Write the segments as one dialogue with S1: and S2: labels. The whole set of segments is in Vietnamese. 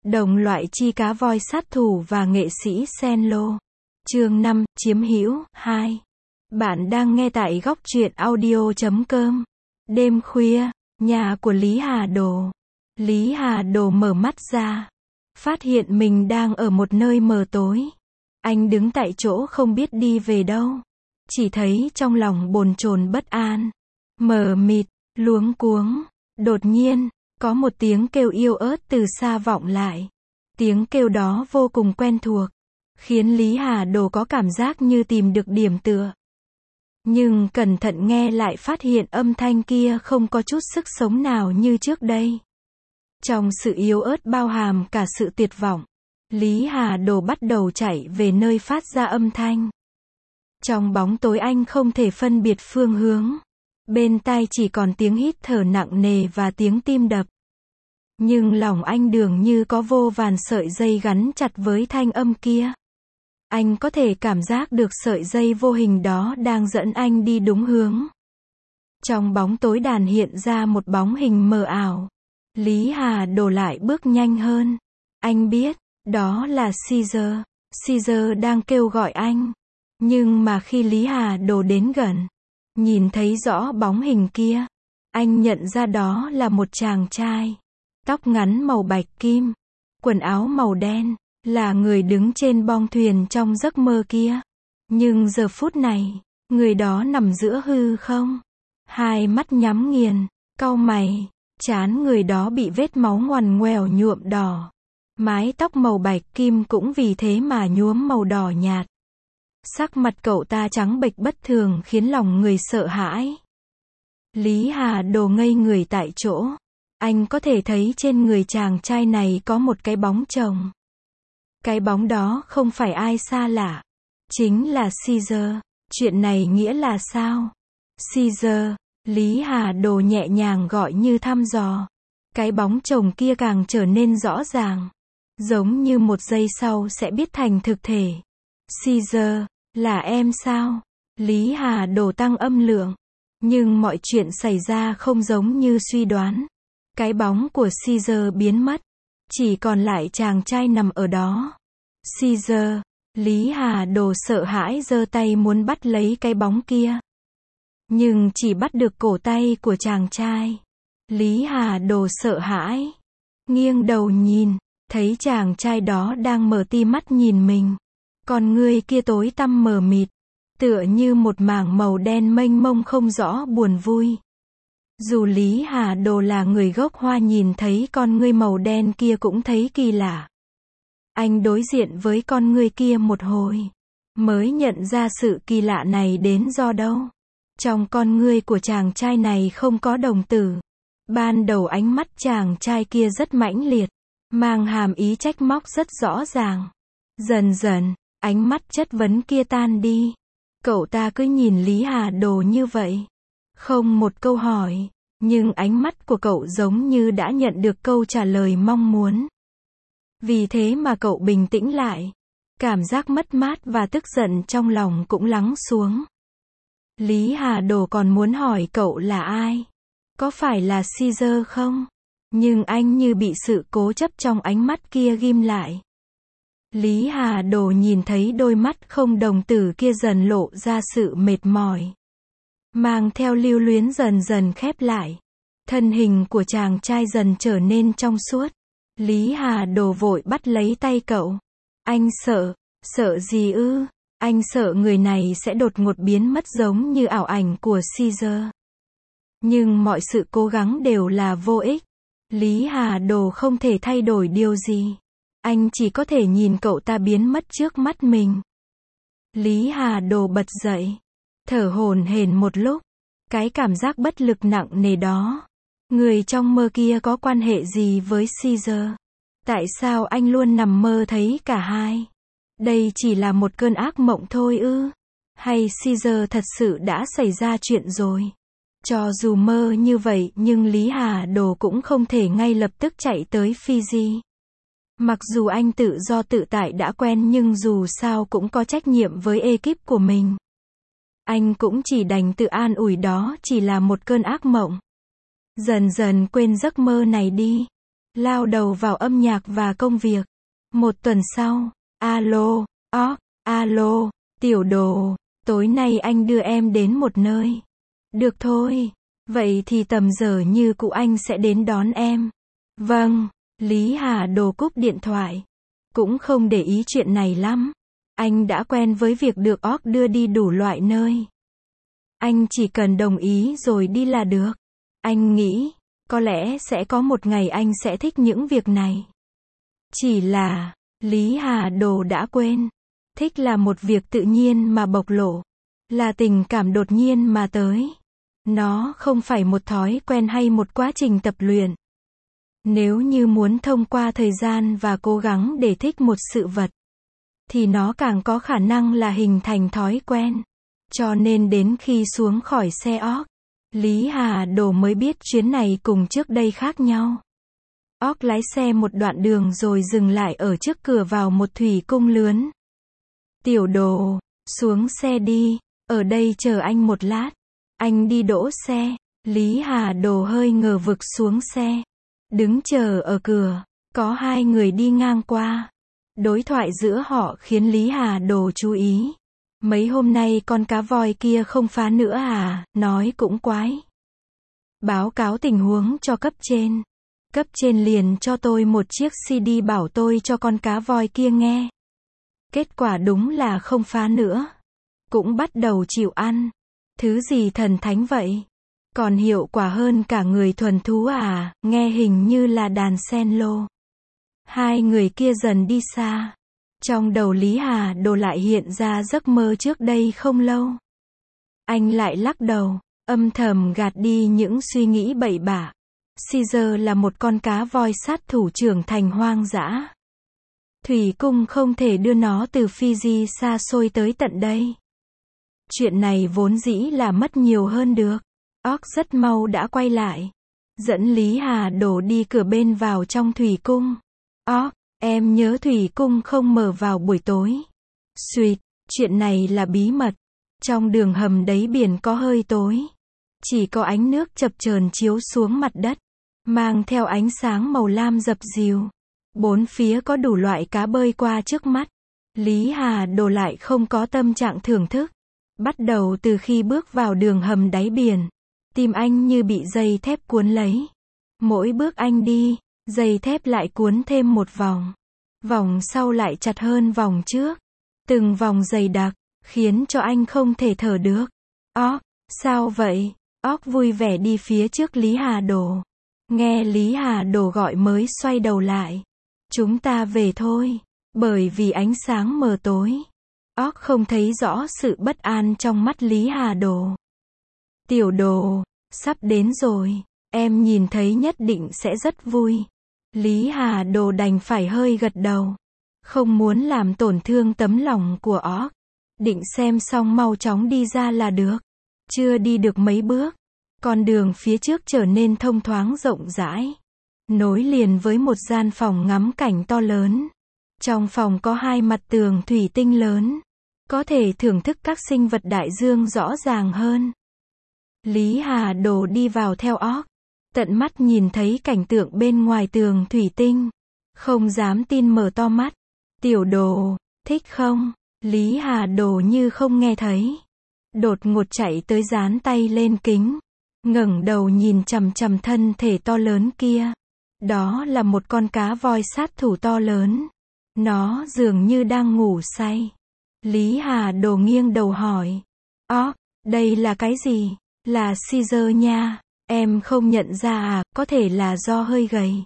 S1: Đồng loại chi cá voi sát thủ và nghệ sĩ Senlo. Chương 5, chiếm hữu, 2. Bạn đang nghe tại góc truyện audio.com. Đêm khuya, nhà của Lý Hà Đồ. Lý Hà Đồ mở mắt ra, phát hiện mình đang ở một nơi mờ tối. Anh đứng tại chỗ không biết đi về đâu. Chỉ thấy trong lòng bồn chồn bất an, mờ mịt, luống cuống. Đột nhiên, có một tiếng kêu yếu ớt từ xa vọng lại. Tiếng kêu đó vô cùng quen thuộc, khiến Lý Hà Đồ có cảm giác như tìm được điểm tựa. Nhưng cẩn thận nghe lại phát hiện âm thanh kia không có chút sức sống nào như trước đây. Trong sự yếu ớt bao hàm cả sự tuyệt vọng, Lý Hà Đồ bắt đầu chạy về nơi phát ra âm thanh. Trong bóng tối anh không thể phân biệt phương hướng. Bên tai chỉ còn tiếng hít thở nặng nề và tiếng tim đập. Nhưng lòng anh dường như có vô vàn sợi dây gắn chặt với thanh âm kia. Anh có thể cảm giác được sợi dây vô hình đó đang dẫn anh đi đúng hướng. Trong bóng tối đàn hiện ra một bóng hình mờ ảo. Lý Hà Đồ lại bước nhanh hơn. Anh biết, đó là Caesar. Caesar đang kêu gọi anh. Nhưng mà khi Lý Hà Đồ đến gần, nhìn thấy rõ bóng hình kia, anh nhận ra đó là một chàng trai. Tóc ngắn màu bạch kim, quần áo màu đen, là người đứng trên bong thuyền trong giấc mơ kia. Nhưng giờ phút này, người đó nằm giữa hư không. Hai mắt nhắm nghiền, cau mày, trán người đó bị vết máu ngoằn ngoèo nhuộm đỏ. Mái tóc màu bạch kim cũng vì thế mà nhuốm màu đỏ nhạt. Sắc mặt cậu ta trắng bệch bất thường khiến lòng người sợ hãi. Lý Hà Đồ ngây người tại chỗ. Anh có thể thấy trên người chàng trai này có một cái bóng chồng. Cái bóng đó không phải ai xa lạ, chính là Caesar. Chuyện này nghĩa là sao? Caesar, Lý Hà Đồ nhẹ nhàng gọi như thăm dò. Cái bóng chồng kia càng trở nên rõ ràng, giống như một giây sau sẽ biết thành thực thể. Caesar, là em sao? Lý Hà Đồ tăng âm lượng. Nhưng mọi chuyện xảy ra không giống như suy đoán. Cái bóng của Caesar biến mất. Chỉ còn lại chàng trai nằm ở đó. Caesar, Lý Hà Đồ sợ hãi giơ tay muốn bắt lấy cái bóng kia. Nhưng chỉ bắt được cổ tay của chàng trai. Lý Hà Đồ sợ hãi, nghiêng đầu nhìn, thấy chàng trai đó đang mở ti mắt nhìn mình. Con ngươi kia tối tăm mờ mịt, tựa như một mảng màu đen mênh mông không rõ buồn vui. Dù Lý Hà Đồ là người gốc Hoa nhìn thấy con ngươi màu đen kia cũng thấy kỳ lạ. Anh đối diện với con ngươi kia một hồi, mới nhận ra sự kỳ lạ này đến do đâu. Trong con ngươi của chàng trai này không có đồng tử. Ban đầu ánh mắt chàng trai kia rất mãnh liệt, mang hàm ý trách móc rất rõ ràng. Dần dần, ánh mắt chất vấn kia tan đi. Cậu ta cứ nhìn Lý Hà Đồ như vậy, không một câu hỏi, nhưng ánh mắt của cậu giống như đã nhận được câu trả lời mong muốn. Vì thế mà cậu bình tĩnh lại. Cảm giác mất mát và tức giận trong lòng cũng lắng xuống. Lý Hà Đồ còn muốn hỏi cậu là ai? Có phải là Caesar không? Nhưng anh như bị sự cố chấp trong ánh mắt kia ghim lại. Lý Hà Đồ nhìn thấy đôi mắt không đồng tử kia dần lộ ra sự mệt mỏi, mang theo lưu luyến dần dần khép lại. Thân hình của chàng trai dần trở nên trong suốt. Lý Hà Đồ vội bắt lấy tay cậu. Anh sợ. Sợ gì ư? Anh sợ người này sẽ đột ngột biến mất giống như ảo ảnh của Caesar. Nhưng mọi sự cố gắng đều là vô ích. Lý Hà Đồ không thể thay đổi điều gì. Anh chỉ có thể nhìn cậu ta biến mất trước mắt mình. Lý Hà Đồ bật dậy, thở hổn hển một lúc. Cái cảm giác bất lực nặng nề đó. Người trong mơ kia có quan hệ gì với Caesar? Tại sao anh luôn nằm mơ thấy cả hai? Đây chỉ là một cơn ác mộng thôi ư? Hay Caesar thật sự đã xảy ra chuyện rồi? Cho dù mơ như vậy nhưng Lý Hà Đồ cũng không thể ngay lập tức chạy tới Fiji. Mặc dù anh tự do tự tại đã quen nhưng dù sao cũng có trách nhiệm với ekip của mình. Anh cũng chỉ đành tự an ủi đó chỉ là một cơn ác mộng. Dần dần quên giấc mơ này đi. lao đầu vào âm nhạc và công việc. Một tuần sau, alo, alo, tiểu đồ, tối nay anh đưa em đến một nơi. Được thôi, vậy thì tầm giờ như cũ anh sẽ đến đón em. Vâng, Lý Hà Đồ cúp điện thoại. Cũng không để ý chuyện này lắm. Anh đã quen với việc được Orc đưa đi đủ loại nơi. Anh chỉ cần đồng ý rồi đi là được. Anh nghĩ, có lẽ sẽ có một ngày anh sẽ thích những việc này. Chỉ là, Lý Hà Đồ đã quên. Thích là một việc tự nhiên mà bộc lộ. Là tình cảm đột nhiên mà tới. Nó không phải một thói quen hay một quá trình tập luyện. Nếu như muốn thông qua thời gian và cố gắng để thích một sự vật, thì nó càng có khả năng là hình thành thói quen. Cho nên đến khi xuống khỏi xe Orc, Lý Hà Đồ mới biết chuyến này cùng trước đây khác nhau. Orc lái xe một đoạn đường rồi dừng lại ở trước cửa vào một thủy cung lớn. Tiểu đồ, xuống xe đi, ở đây chờ anh một lát. Anh đi đỗ xe. Lý Hà Đồ hơi ngờ vực xuống xe. Đứng chờ ở cửa, có hai người đi ngang qua. Đối thoại giữa họ khiến Lý Hà Đồ chú ý. Mấy hôm nay con cá voi kia không phá nữa à, nói cũng quái. Báo cáo tình huống cho cấp trên. Cấp trên liền cho tôi một chiếc CD bảo tôi cho con cá voi kia nghe. Kết quả đúng là không phá nữa. Cũng bắt đầu chịu ăn. Thứ gì thần thánh vậy? Còn hiệu quả hơn cả người thuần thú à, nghe hình như là đàn sen lô. Hai người kia dần đi xa. Trong đầu Lý Hà Đồ lại hiện ra giấc mơ trước đây không lâu. Anh lại lắc đầu, âm thầm gạt đi những suy nghĩ bậy bạ. Caesar là một con cá voi sát thủ trưởng thành hoang dã. Thủy cung không thể đưa nó từ Fiji xa xôi tới tận đây. Chuyện này vốn dĩ là mất nhiều hơn được. Orc rất mau đã quay lại. Dẫn Lý Hà Đồ đi cửa bên vào trong thủy cung. Orc, em nhớ thủy cung không mở vào buổi tối. Xuyệt, chuyện này là bí mật. Trong đường hầm đáy biển có hơi tối. Chỉ có ánh nước chập chờn chiếu xuống mặt đất. Mang theo ánh sáng màu lam dập dìu. Bốn phía có đủ loại cá bơi qua trước mắt. Lý Hà Đồ lại không có tâm trạng thưởng thức. Bắt đầu từ khi bước vào đường hầm đáy biển. Tim anh như bị dây thép cuốn lấy. Mỗi bước anh đi, dây thép lại cuốn thêm một vòng. Vòng sau lại chặt hơn vòng trước. Từng vòng dày đặc, khiến cho anh không thể thở được. Orc, sao vậy? Orc vui vẻ đi phía trước Lý Hà Đồ. Nghe Lý Hà Đồ gọi mới xoay đầu lại. Chúng ta về thôi. Bởi vì ánh sáng mờ tối. Orc không thấy rõ sự bất an trong mắt Lý Hà Đồ. Tiểu đồ, sắp đến rồi. Em nhìn thấy nhất định sẽ rất vui. Lý Hà Đồ đành phải hơi gật đầu. Không muốn làm tổn thương tấm lòng của Orc. Định xem xong mau chóng đi ra là được. Chưa đi được mấy bước. Con đường phía trước trở nên thông thoáng rộng rãi. Nối liền với một gian phòng ngắm cảnh to lớn. Trong phòng có hai mặt tường thủy tinh lớn. Có thể thưởng thức các sinh vật đại dương rõ ràng hơn. Lý Hà Đồ đi vào theo Orc. Tận mắt nhìn thấy cảnh tượng bên ngoài tường thủy tinh. Không dám tin mở to mắt. Tiểu đồ, thích không? Lý Hà Đồ như không nghe thấy. Đột ngột chạy tới dán tay lên kính. Ngẩng đầu nhìn chằm chằm thân thể to lớn kia. Đó là một con cá voi sát thủ to lớn. Nó dường như đang ngủ say. Lý Hà Đồ nghiêng đầu hỏi. Orc, đây là cái gì? Là Caesar nha. Em không nhận ra à, có thể là do hơi gầy.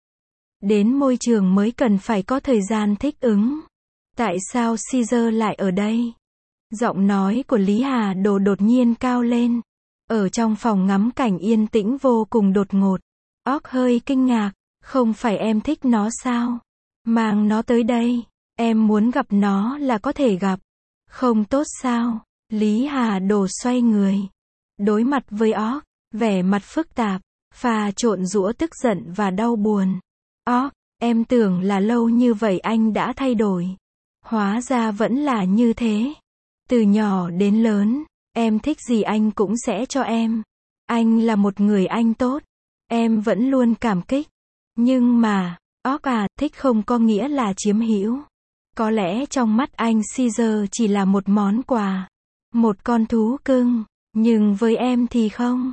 S1: Đến môi trường mới cần phải có thời gian thích ứng. Tại sao Caesar lại ở đây? Giọng nói của Lý Hà Đồ đột nhiên cao lên. Ở trong phòng ngắm cảnh yên tĩnh vô cùng đột ngột. Orc hơi kinh ngạc. Không phải em thích nó sao? Mang nó tới đây. Em muốn gặp nó là có thể gặp. Không tốt sao? Lý Hà Đồ xoay người. Đối mặt với Orc. Vẻ mặt phức tạp. Pha trộn giữa tức giận và đau buồn. Orc, em tưởng là lâu như vậy anh đã thay đổi. Hóa ra vẫn là như thế. Từ nhỏ đến lớn, em thích gì anh cũng sẽ cho em. Anh là một người anh tốt. Em vẫn luôn cảm kích. Nhưng mà, óc à, thích không có nghĩa là chiếm hữu. Có lẽ trong mắt anh Caesar chỉ là một món quà, một con thú cưng, nhưng với em thì không.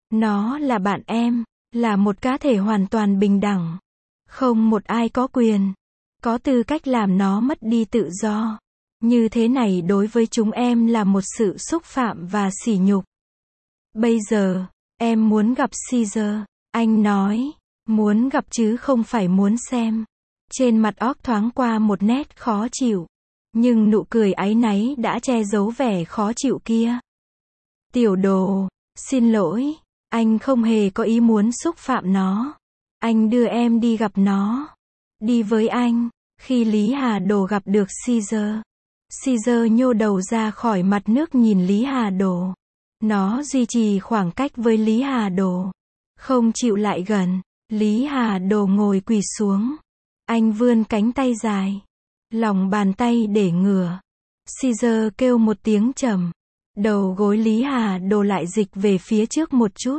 S1: Nó là bạn em, là một cá thể hoàn toàn bình đẳng. Không một ai có quyền, có tư cách làm nó mất đi tự do. Như thế này đối với chúng em là một sự xúc phạm và sỉ nhục. Bây giờ, em muốn gặp Caesar, anh nói. Muốn gặp chứ không phải muốn xem. Trên mặt óc thoáng qua một nét khó chịu. Nhưng nụ cười áy náy đã che giấu vẻ khó chịu kia. Tiểu đồ, xin lỗi, anh không hề có ý muốn xúc phạm nó. Anh đưa em đi gặp nó. Đi với anh. Khi Lý Hà Đồ gặp được Caesar, Caesar nhô đầu ra khỏi mặt nước nhìn Lý Hà Đồ. Nó duy trì khoảng cách với Lý Hà Đồ, không chịu lại gần. Lý Hà Đồ ngồi quỳ xuống. Anh vươn cánh tay dài, lòng bàn tay để ngửa. Caesar kêu một tiếng trầm. Đầu gối Lý Hà Đồ lại dịch về phía trước một chút.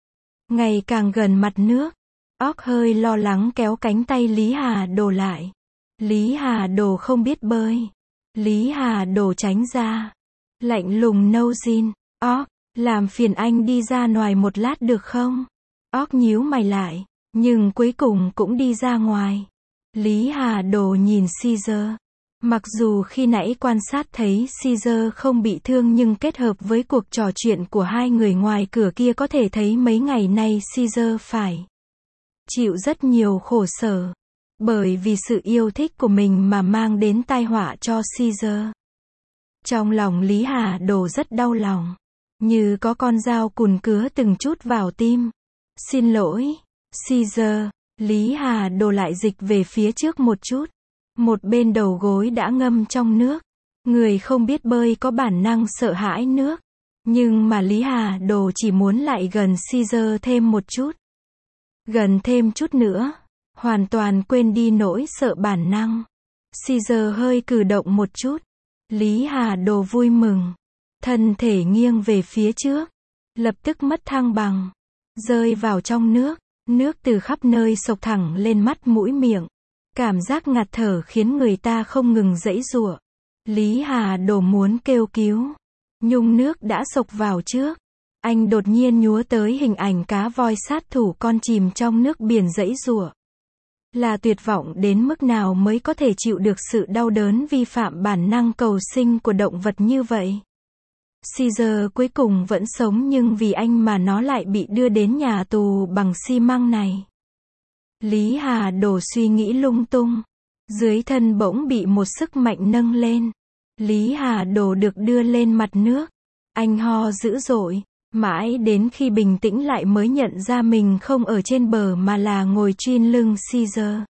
S1: Ngày càng gần mặt nước, óc hơi lo lắng kéo cánh tay Lý Hà Đồ lại. Lý Hà Đồ không biết bơi. Lý Hà Đồ tránh ra. Lạnh lùng nâu gin. Óc, làm phiền anh đi ra ngoài một lát được không? Óc nhíu mày lại, nhưng cuối cùng cũng đi ra ngoài. Lý Hà Đồ nhìn Caesar. Mặc dù khi nãy quan sát thấy Caesar không bị thương nhưng kết hợp với cuộc trò chuyện của hai người ngoài cửa kia có thể thấy mấy ngày nay Caesar phải chịu rất nhiều khổ sở. Bởi vì sự yêu thích của mình mà mang đến tai họa cho Caesar. Trong lòng Lý Hà Đồ rất đau lòng. Như có con dao cùn cứa từng chút vào tim. Xin lỗi, Caesar. Lý Hà Đồ lại dịch về phía trước một chút. Một bên đầu gối đã ngâm trong nước. Người không biết bơi có bản năng sợ hãi nước. Nhưng mà Lý Hà Đồ chỉ muốn lại gần Caesar thêm một chút. Gần thêm chút nữa. Hoàn toàn quên đi nỗi sợ bản năng. Caesar hơi cử động một chút. Lý Hà Đồ vui mừng. Thân thể nghiêng về phía trước. Lập tức mất thăng bằng. Rơi vào trong nước. Nước từ khắp nơi xộc thẳng lên mắt mũi miệng. Cảm giác ngạt thở khiến người ta không ngừng giãy giụa. Lý Hà Đồ muốn kêu cứu. Nhung nước đã xộc vào trước. Anh đột nhiên nhúa tới hình ảnh cá voi sát thủ con chìm trong nước biển giãy giụa. Là tuyệt vọng đến mức nào mới có thể chịu được sự đau đớn vi phạm bản năng cầu sinh của động vật như vậy. Caesar cuối cùng vẫn sống nhưng vì anh mà nó lại bị đưa đến nhà tù bằng xi măng này. Lý Hà Đồ suy nghĩ lung tung. Dưới thân bỗng bị một sức mạnh nâng lên. Lý Hà Đồ được đưa lên mặt nước. Anh ho dữ dội. Mãi đến khi bình tĩnh lại mới nhận ra mình không ở trên bờ mà là ngồi trên lưng Caesar.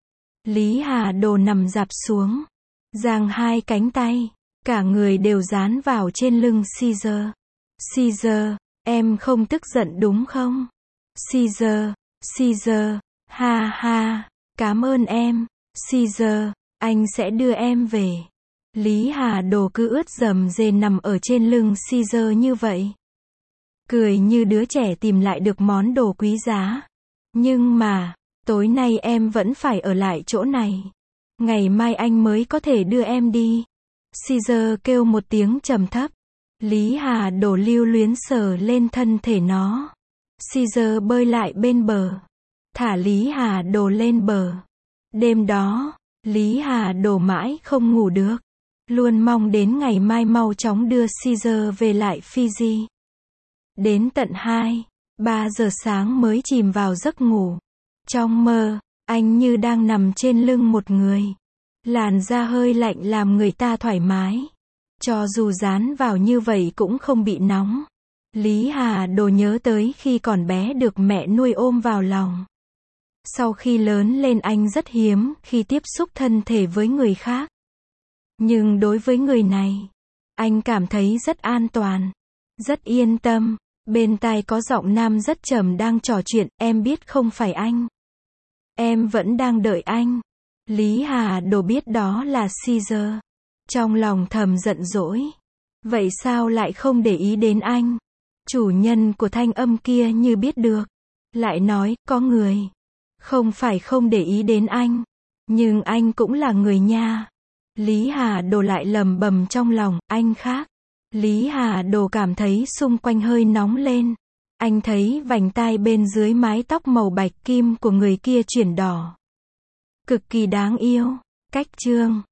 S1: Lý Hà Đồ nằm rạp xuống. Giang hai cánh tay. Cả người đều dán vào trên lưng Caesar. Caesar, em không tức giận đúng không? Caesar, Caesar, ha ha, cảm ơn em. Caesar, anh sẽ đưa em về. Lý Hà Đồ cứ ướt dầm dề nằm ở trên lưng Caesar như vậy. Cười như đứa trẻ tìm lại được món đồ quý giá. Nhưng mà, tối nay em vẫn phải ở lại chỗ này. Ngày mai anh mới có thể đưa em đi. Caesar kêu một tiếng trầm thấp. Lý Hà Đồ lưu luyến sờ lên thân thể nó. Caesar bơi lại bên bờ. Thả Lý Hà Đồ lên bờ. Đêm đó, Lý Hà Đồ mãi không ngủ được. Luôn mong đến ngày mai mau chóng đưa Caesar về lại Fiji. Đến tận 2-3 giờ sáng mới chìm vào giấc ngủ. Trong mơ, anh như đang nằm trên lưng một người. Làn da hơi lạnh làm người ta thoải mái. Cho dù dán vào như vậy cũng không bị nóng. Lý Hà Đồ nhớ tới khi còn bé được mẹ nuôi ôm vào lòng. Sau khi lớn lên anh rất hiếm khi tiếp xúc thân thể với người khác. Nhưng đối với người này, anh cảm thấy rất an toàn, rất yên tâm. Bên tai có giọng nam rất trầm đang trò chuyện, em biết không phải anh. Em vẫn đang đợi anh. Lý Hà Đồ biết đó là Caesar. Trong lòng thầm giận dỗi. Vậy sao lại không để ý đến anh? Chủ nhân của thanh âm kia như biết được. Lại nói, có người Không phải không để ý đến anh, nhưng anh cũng là người nha. Lý Hà Đồ lại lầm bầm trong lòng, anh khác. Lý Hà Đồ cảm thấy xung quanh hơi nóng lên. Anh thấy vành tai bên dưới mái tóc màu bạch kim của người kia chuyển đỏ. Cực kỳ đáng yêu. Cách chương